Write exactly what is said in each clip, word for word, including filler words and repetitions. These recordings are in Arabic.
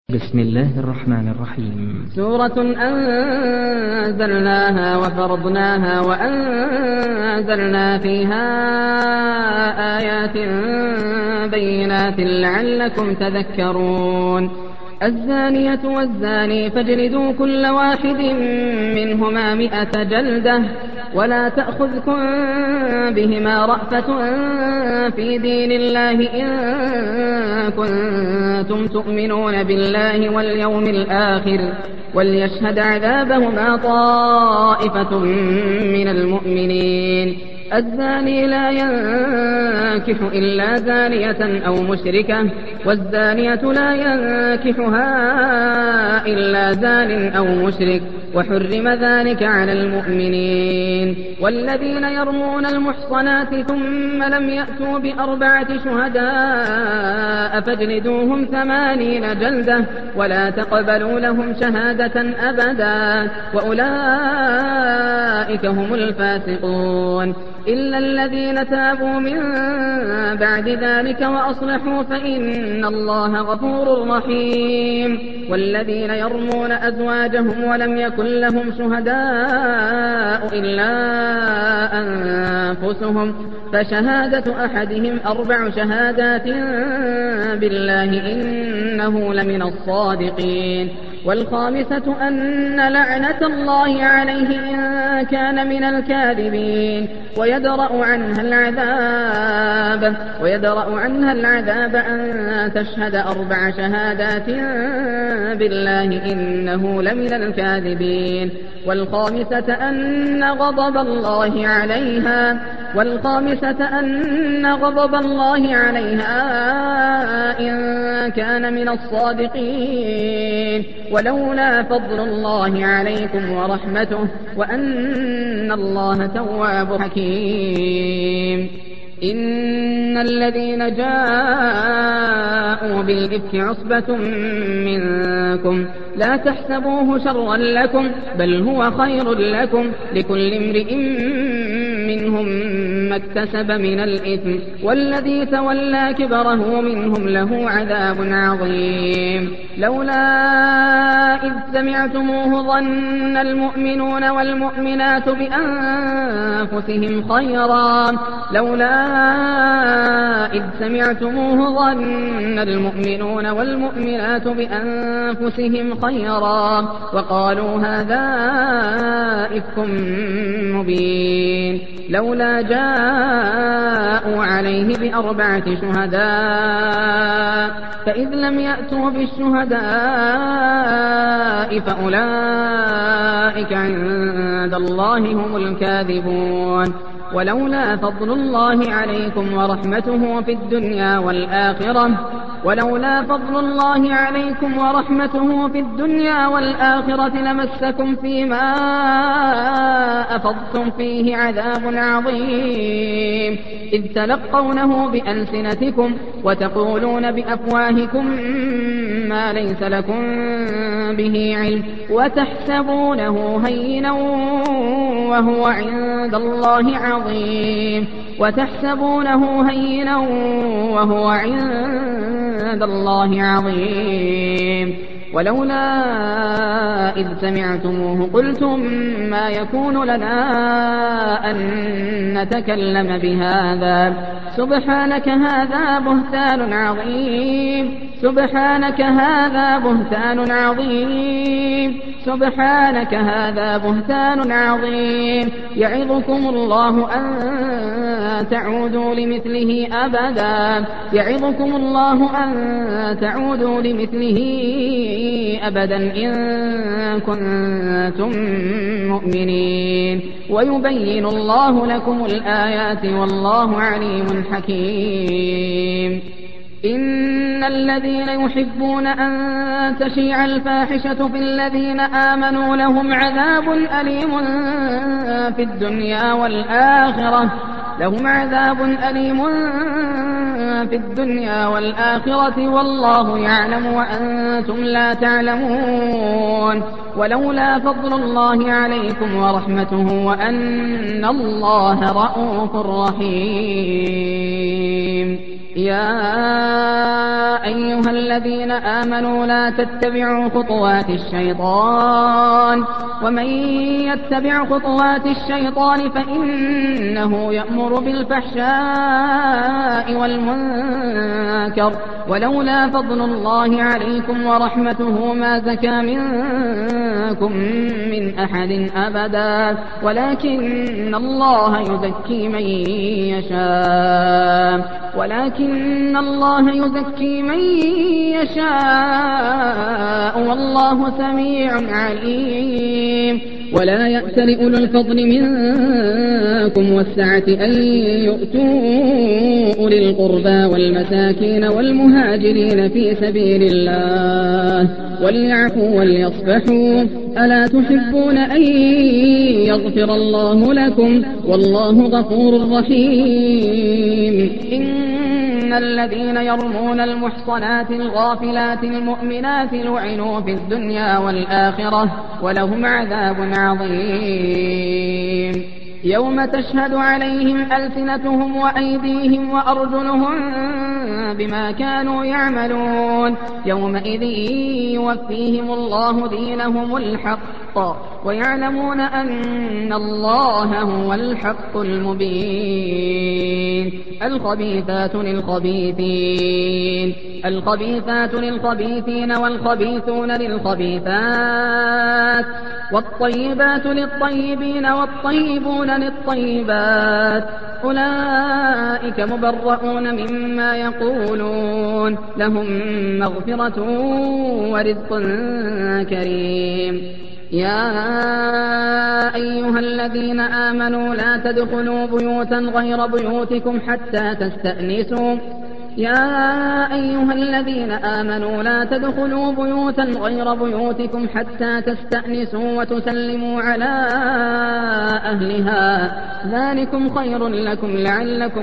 بسم الله الرحمن الرحيم. سورة أنزلناها وفرضناها وأنزلنا فيها آيات بينات لعلكم تذكرون. الزانية والزاني فاجلدوا كل واحد منهما مئة جلدة ولا تأخذكم بهما رأفة في دين الله إن كنتم تؤمنون بالله واليوم الآخر وليشهد عذابهما طائفة من المؤمنين. الزاني لا ينكح إلا زانية أو مشركة والزانية لا ينكحها إلا زان أو مشرك وحرم ذلك على المؤمنين. والذين يرمون المحصنات ثم لم يأتوا بأربعة شهداء فاجلدوهم ثمانين جلدة ولا تقبلوا لهم شهادة أبدا وأولئك هم الفاسقون. إلا الذين تابوا من بعد ذلك وأصلحوا فإن الله غفور رحيم. والذين يرمون أزواجهم ولم يكن لهم شهداء إلا أنفسهم فشهادة أحدهم أربع شهادات بالله إنه لمن الصادقين. والخامسة أن لعنة الله عليه إن كان من الكاذبين ويدرأ عنها العذاب ويدرأ عنها العذاب أن تشهد أربع شهادات بالله إنه لمن الكاذبين. والخامسة أن غضب الله عليها والخامسة أن غضب الله عليها إن كان من الصادقين. ولولا فضل الله عليكم ورحمته وأن الله تواب حكيم. إن الذين جاءوا بالإفك عصبة منكم لا تحسبوه شرا لكم بل هو خير لكم لكل امرئ منهم ما اكتسب من الإثم والذي تولى كبره منهم له عذاب عظيم. لولا إذ سمعتموه ظن المؤمنون والمؤمنات بأنفسهم خيرا لولا إذ سمعتموه ظن المؤمنون والمؤمنات بأنفسهم خيرا وقالوا هذا إفك مبين. لولا جاءوا عليه بأربعة شهداء فإذ لم يأتوا بالشهداء فأولئك عند الله هم الكاذبون. ولولا فضل الله عليكم ورحمته في الدنيا والآخرة ولولا فضل الله عليكم ورحمته في الدنيا والآخرة لمسكم فيما أفضتم فيه عذاب عظيم إذ تلقونه بألسنتكم وتقولون بأفواهكم ما ليس لكم به علم وتحسبونه هينا وهو عند الله عظيم وتحسبونه هينا وهو عند الله عظيم. ولولا إذ سمعتموه قلتم ما يكون لنا أن نتكلم بهذا سبحانك هذا بهتان عظيم سبحانك هذا بهتان عظيم سبحانك هذا بهتان عظيم يعظكم الله أن تعودوا لمثله أبدا يعظكم الله أن تعودوا لمثله أبدا إن كنتم مؤمنين ويبين الله لكم الآيات والله عليم حكيم. إن الذين يحبون أن تشيع الفاحشة في الذين آمنوا لهم عذاب أليم في الدنيا والآخرة لهم عذاب أليم في الدنيا والآخرة والله يعلم وأنتم لا تعلمون. ولولا فضل الله عليكم ورحمته وأن الله رءوف رحيم. يا أيها الذين آمنوا لا تتبعوا خطوات الشيطان ومن يتبع خطوات الشيطان فإنه يأمر بالفحشاء والمنكر ولولا فضل الله عليكم ورحمته ما زكى منكم من أحد أبدا ولكن الله يزكي من يشاء ولكن الله يزكي من يشاء والله سميع عليم. ولا يأت لأولو الفضل منكم والسعة أن يؤتوا أولي القربى والمساكين والمهاجرين في سبيل الله وليعفوا وليصفحوا ألا تحبون أن يغفر الله لكم والله غفور رحيم. إن الذين يرمون المحصنات الغافلات المؤمنات لعنوا في الدنيا والآخرة ولهم عذاب عظيم. يوم تشهد عليهم ألسنتهم وأيديهم وأرجلهم بما كانوا يعملون يومئذ يوفيهم الله دينهم الحق ويعلمون أن الله هو الحق المبين. الخبيثات للخبيثين الخبيثات للخبيثين والخبيثون للخبيثات والطيبات للطيبين والطيبون للطيبات أولئك مبرؤون مما يقولون لهم مغفرة ورزق كريم. يا أيها الذين آمنوا لا تدخلوا بيوتا غير بيوتكم حتى تستأنسوا يا أيها الذين آمنوا لا تدخلوا بيوتا غير بيوتكم حتى تستأنسوا وتسلموا على أهلها ذلكم خير لكم لعلكم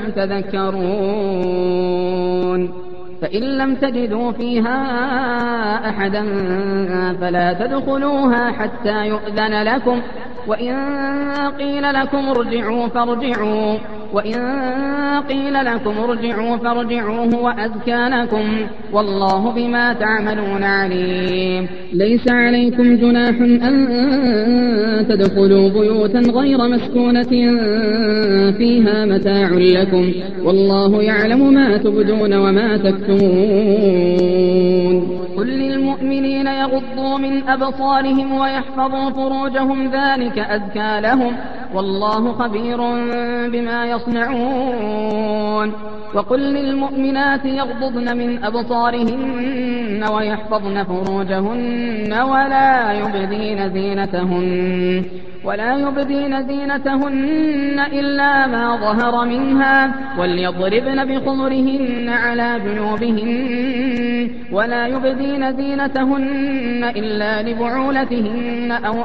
تذكرون. فإن لم تجدوا فيها أحدا فلا تدخلوها حتى يؤذن لكم وإن قيل لكم ارجعوا فارجعوا وإن قيل لكم ارجعوا فارجعوا هو أزكى لكم والله بما تعملون عليم. ليس عليكم جناح أن تدخلوا بيوتا غير مسكونة فيها متاع لكم والله يعلم ما تبدون وما تكتمون. قل للمؤمنين يغضوا من أبصارهم ويحفظوا فروجهم ذلك أزكى لهم والله خبير بما يصنعون. وقل للمؤمنات يغضضن من أبصارهن ويحفظن فروجهن ولا يبدين زينتهن ولا يبدين زينتهن إلا ما ظهر منها وليضربن بخمرهن على جنوبهن ولا يبدين زينتهن إلا لبعولتهن أو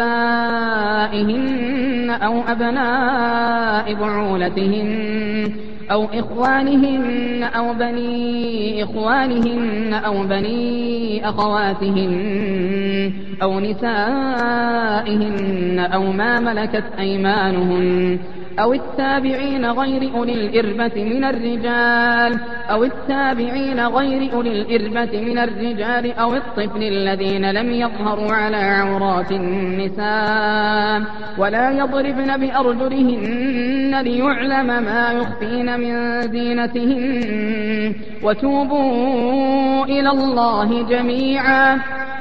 آبائهن أو أبناء بعولتهن أو إخوانهن أو بني إخوانهن أو بني أخواتهن أو نسائهن أو ما ملكت أيمانهن أو التابعين غير أولي الإربة من الرجال أو التابعين غير أولي الإربة من الرجال أو الطفل الذين لم يظهروا على عورات النساء ولا يضربن بأرجلهن ليعلم ما يخفين من زينتهن وتوبوا إلى الله جميعا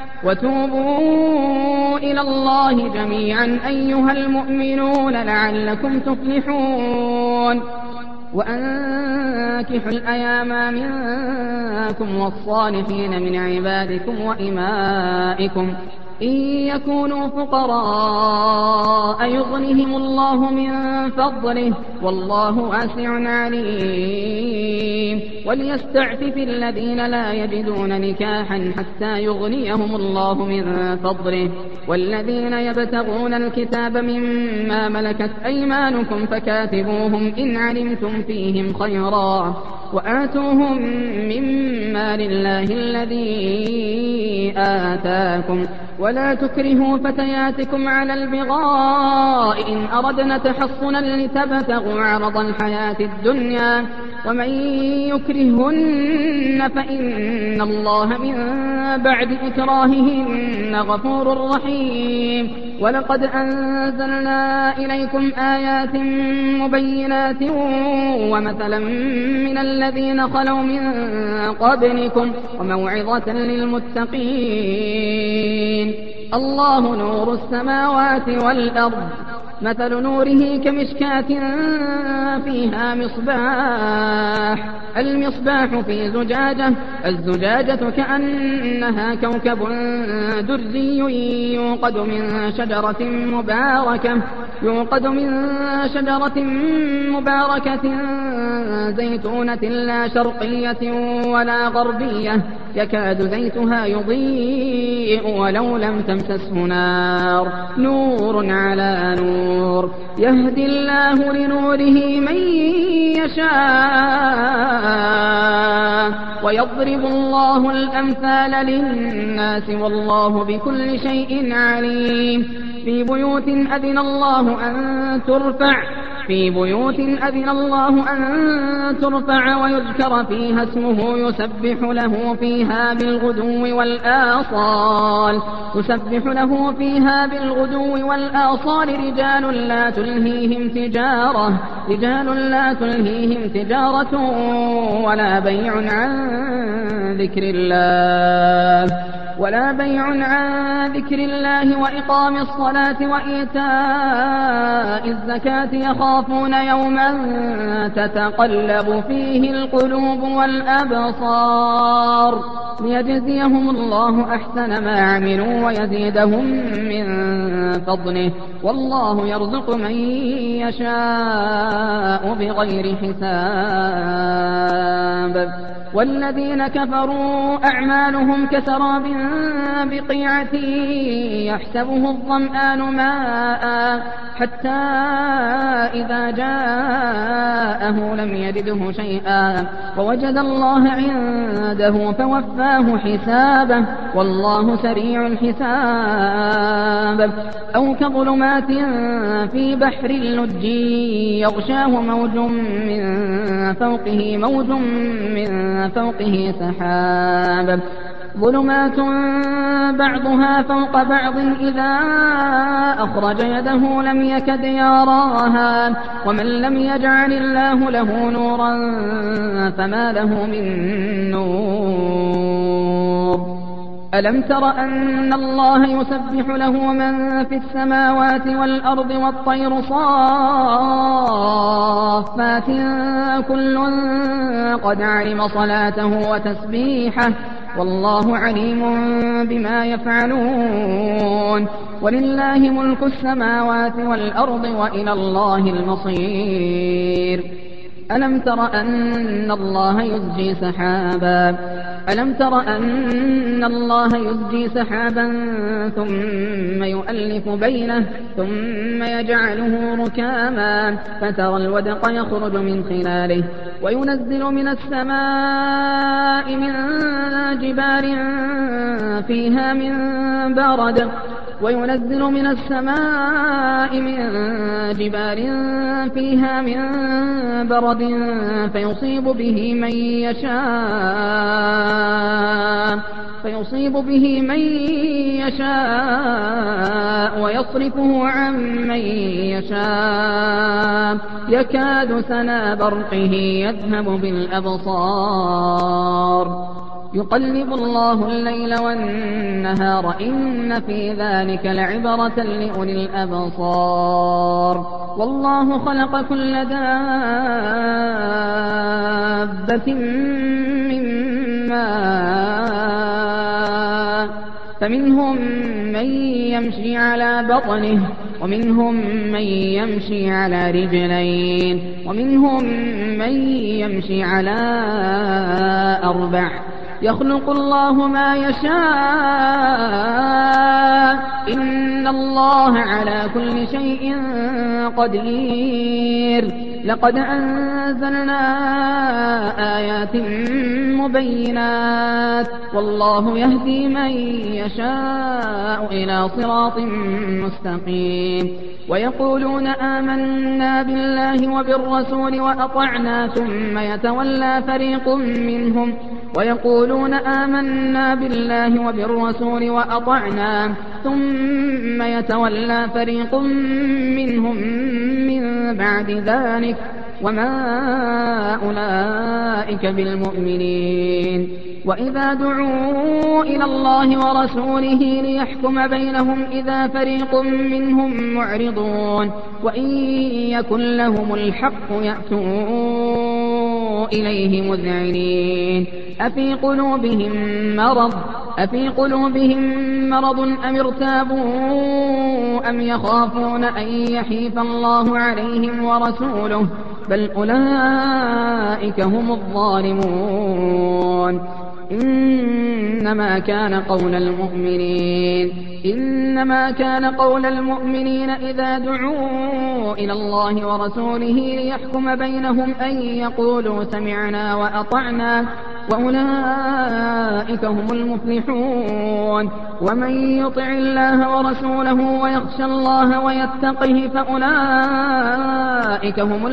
وتوبوا إلى الله جميعا أيها المؤمنون لعلكم تفلحون. وأنكحوا الأيام منكم والصالحين من عبادكم وإمائكم إن يكونوا فقراء يغنهم الله من فضله والله واسع عليم. وليستعفف الذين لا يجدون نكاحا حتى يغنيهم الله من فضله والذين يبتغون الكتاب مما ملكت أيمانكم فكاتبوهم إن علمتم فيهم خيرا وآتوهم مما لله الذي آتاكم ولا تكرهوا فتياتكم على البغاء إن أردنا تحصنا لتبتغوا عرض الحياة الدنيا ومن يكرههن فإن الله من بعد إكراههن غفور رحيم. ولقد أنزلنا إليكم آيات مبينات ومثلا من الذين خلوا من قبلكم وموعظة للمتقين. الله نور السماوات والأرض، مثل نوره كمشكاة فيها مصباح، المصباح في زجاجة، الزجاجة كأنها كوكب دري يوقد من شجرة مباركة يوقد من شجرة مباركة زيتونة لا شرقية ولا غربية يكاد زيتها يضيء ولو لم تمسسه نار، نور على نور، يهدي الله لنوره من يشاء ويضرب الله الأمثال للناس والله بكل شيء عليم. في بيوت أذن الله أن ترفع في بيوت أذن الله أن ترفع ويذكر فيها اسمه يسبح له فيها بالغدو والآصال يسبح له فيها بالغدو والآصال رجال لا تلهيهم تجارة رجال لا تلهيهم تجارة ولا بيع عن ذكر الله ولا بيع عن ذكر الله وإقام الصلاة وإيتاء الزكاة يخافون يوما تتقلب فيه القلوب والأبصار ليجزيهم الله أحسن ما عملوا ويزيدهم من فضله والله يرزق من يشاء بغير حساب. والذين كفروا أعمالهم كسراب بقيعة يحسبه الظمآن ماء حتى إذا جاءه لم يجده شيئا ووجد الله عنده فوفاه حسابه والله سريع الحساب. أو كظلمات في بحر اللج يغشاه موج من فوقه موج من فوقه سحاب ظلمات بعضها فوق بعض إذا أخرج يده لم يكد يراها ومن لم يجعل الله له نورا فما له من نور. ألم تر أن الله يسبح له من في السماوات والأرض والطير صافات كل قد علم صلاته وتسبيحه والله عليم بما يفعلون. ولله ملك السماوات والأرض وإلى الله المصير. ألم تر أن الله يزجي سحابا ألم تر أن الله يزجي سحابا ثم يؤلف بينه ثم يجعله ركاما فترى الودق يخرج من خلاله وينزل من السماء من جبال فيها من برد وينزل من السماء من جبال فيها من برد فيصيب به من يشاء فيصيب به من يشاء ويصرفه عن من يشاء يكاد سنا برقه يذهب بالأبصار يقلب الله الليل والنهار إن في ذلك لعبرة لأولي الأبصار. والله خلق كل دابة من ماء فمنهم من يمشي على بطنه ومنهم من يمشي على رجلين ومنهم من يمشي على أربع يخلق الله ما يشاء إن الله على كل شيء قدير. لقد أنزلنا آيات مبينات والله يهدي من يشاء إلى صراط مستقيم ويقولون آمنا بالله وبالرسول وأطعنا ثم يتولى فريق منهم ويقولون آمنا بالله وبالرسول وأطعنا ثم يتولى فريق منهم من بعد ذلك وما أولئك بالمؤمنين وإذا دعوا إلى الله ورسوله ليحكم بينهم إذا فريق منهم معرضون وإن يكن لهم الحق يأتوا إليه مذعنين أفي قلوبهم مرض أفي قلوبهم مرض أم ارتابوا أم يخافون أن يحيف الله عليهم ورسوله بل أولئك هم الظالمون إنما كان قول المؤمنين إنما كان قول المؤمنين إذا دعوا إلى الله ورسوله ليحكم بينهم أن يقولوا سمعنا وأطعنا وأولئك هم المفلحون ومن يطع الله ورسوله ويخشى الله ويتقه فأولئك هم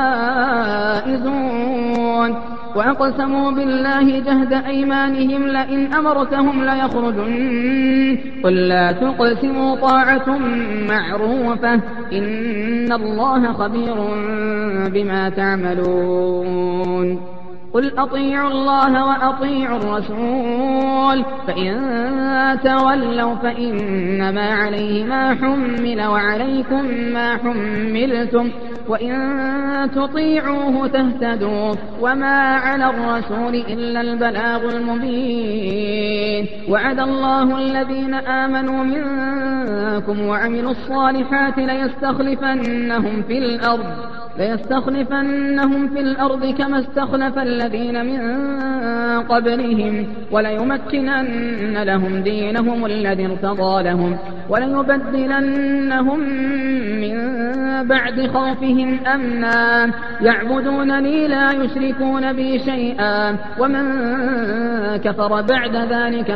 الفائزون وأقسموا بالله جهد أيمانهم لئن أمرتهم ليخرجن قل لا تقسموا طاعة معروفة إن الله خبير بما تعملون قل أطيعوا الله وأطيعوا الرسول فإن تولوا فإنما عليه ما حمل وعليكم ما حملتم وإن تطيعوه تهتدوا وما على الرسول إلا البلاغ المبين وعد الله الذين آمنوا منكم وعملوا الصالحات ليستخلفنهم في الأرض ليستخلفنهم في الأرض كما استخلف الذين من قبلهم وليمكنن لهم دينهم الذي ارتضى لهم وليبدلنهم من بعد خوفهم أمنا يعبدونني لا يشركون بي شيئا ومن كفر بعد ذلك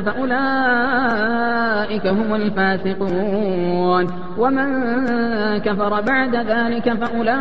فأولئك هم الفاسقون ومن كفر بعد ذلك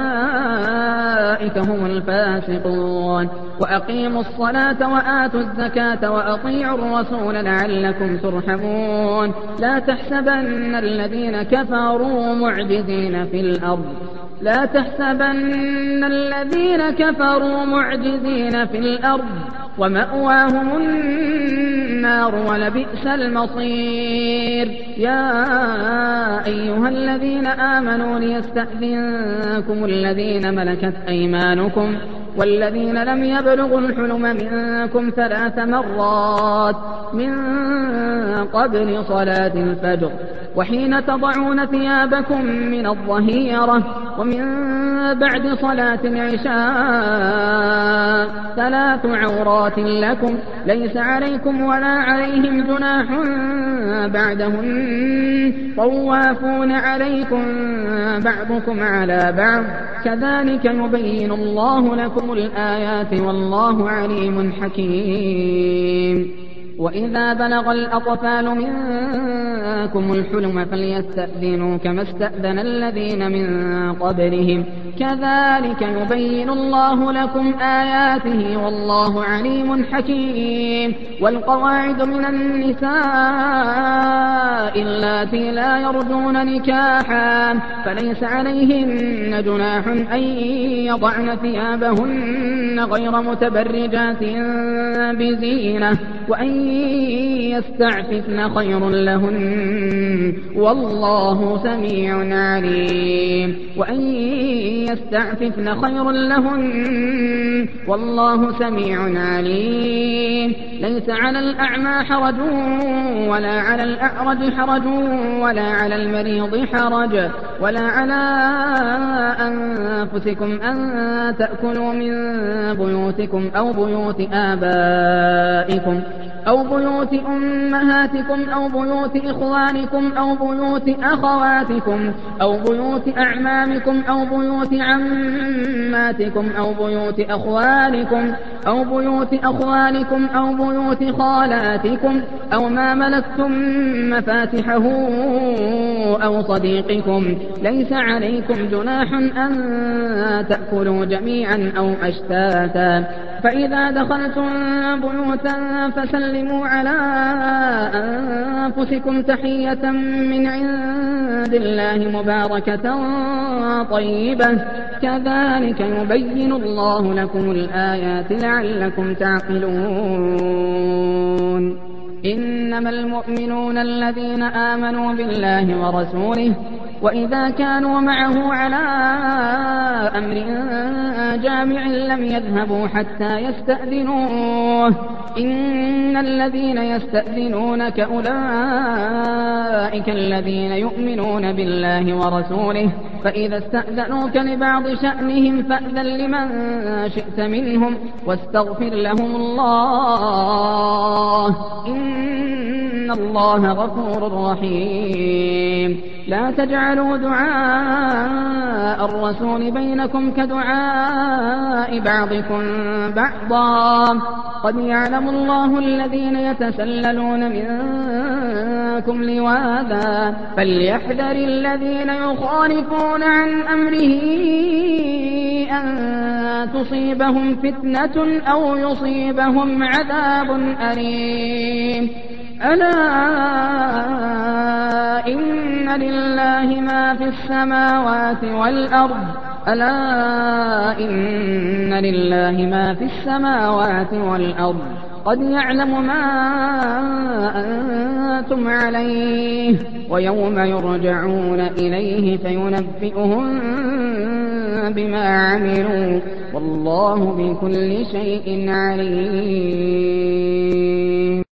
فأولئك هم الفاسقون وأقيموا الصلاة وآتوا الزكاة وأطيعوا الرسول لعلكم ترحمون لا تحسبن الذين كفروا معجزين في الأرض لا تحسبن الذين كفروا معجزين في الأرض ومأواهم النار ولبئس المصير يا أيها الذين آمنوا ليستأذنكم الذين ملكت أيمانكم والذين لم يبلغوا الحلم منكم ثلاث مرات من قبل صلاة الفجر وحين تضعون ثيابكم من الظهيرة ومن بعد صلاة العشاء ثلاث عورات لكم ليس عليكم ولا عليهم جناح بعدهن طوافون عليكم بعضكم على بعض كذلك يبين الله لكم الآيات والله عليم حكيم وإذا بلغ الأطفال منكم الحلم فليستأذنوا كما استأذن الذين من قبلهم كذلك يبين الله لكم آياته والله عليم حكيم والقواعد من النساء اللاتي لا يرجون نكاحا فليس عليهن جناح أن يضعن ثيابهن غير متبرجات بزينة وأن يستعففن خير لهن والله سميع عليم وأن يستعففن خير لهن والله سميع عليم ليس على الأعمى حرج ولا على الأعرج حرج ولا على المريض حرج ولا على أنفسكم أن تأكلوا من بيوتكم أو بيوت آبائكم أو بيوت أمهاتكم أو بيوت إخوانكم أو بيوت أخواتكم أو بيوت أعمامكم أو بيوت عماتكم أو بيوت أخوالكم أو بيوت أخوالكم أو بيوت خالاتكم أو ما ملكتم مفاتحه أو صديقكم. ليس عليكم جناح أن تأكلوا جميعا أو أشتاتا. فإذا دخلتم بيوتا فسلموا على أنفسكم تحية من عند الله مباركة طيبة. كذلك يبين الله لكم الآيات لعلكم تعقلون. إنما المؤمنون الذين آمنوا بالله ورسوله وإذا كانوا معه على أمر جامع لم يذهبوا حتى يستأذنوه. إن الذين يستأذنونك أولئك الذين يؤمنون بالله ورسوله فإذا استأذنوك لبعض شأنهم فأذن لمن شئت منهم واستغفر لهم الله إن الله غفور رحيم. لا تجعلوا دعاء الرسول بينكم كدعاء بعضكم بعضا. قد يعلم الله الذين يتسللون منكم لواذا فليحذر الذين يخالفون عن أمره أن تصيبهم فتنة أو يصيبهم عذاب أليم. ألا إن لله ما في السماوات والأرض ألا إن لله ما في السماوات والأرض قد يعلم ما أنتم عليه ويوم يرجعون إليه فينبئهم بما عملوا والله بكل شيء عليم.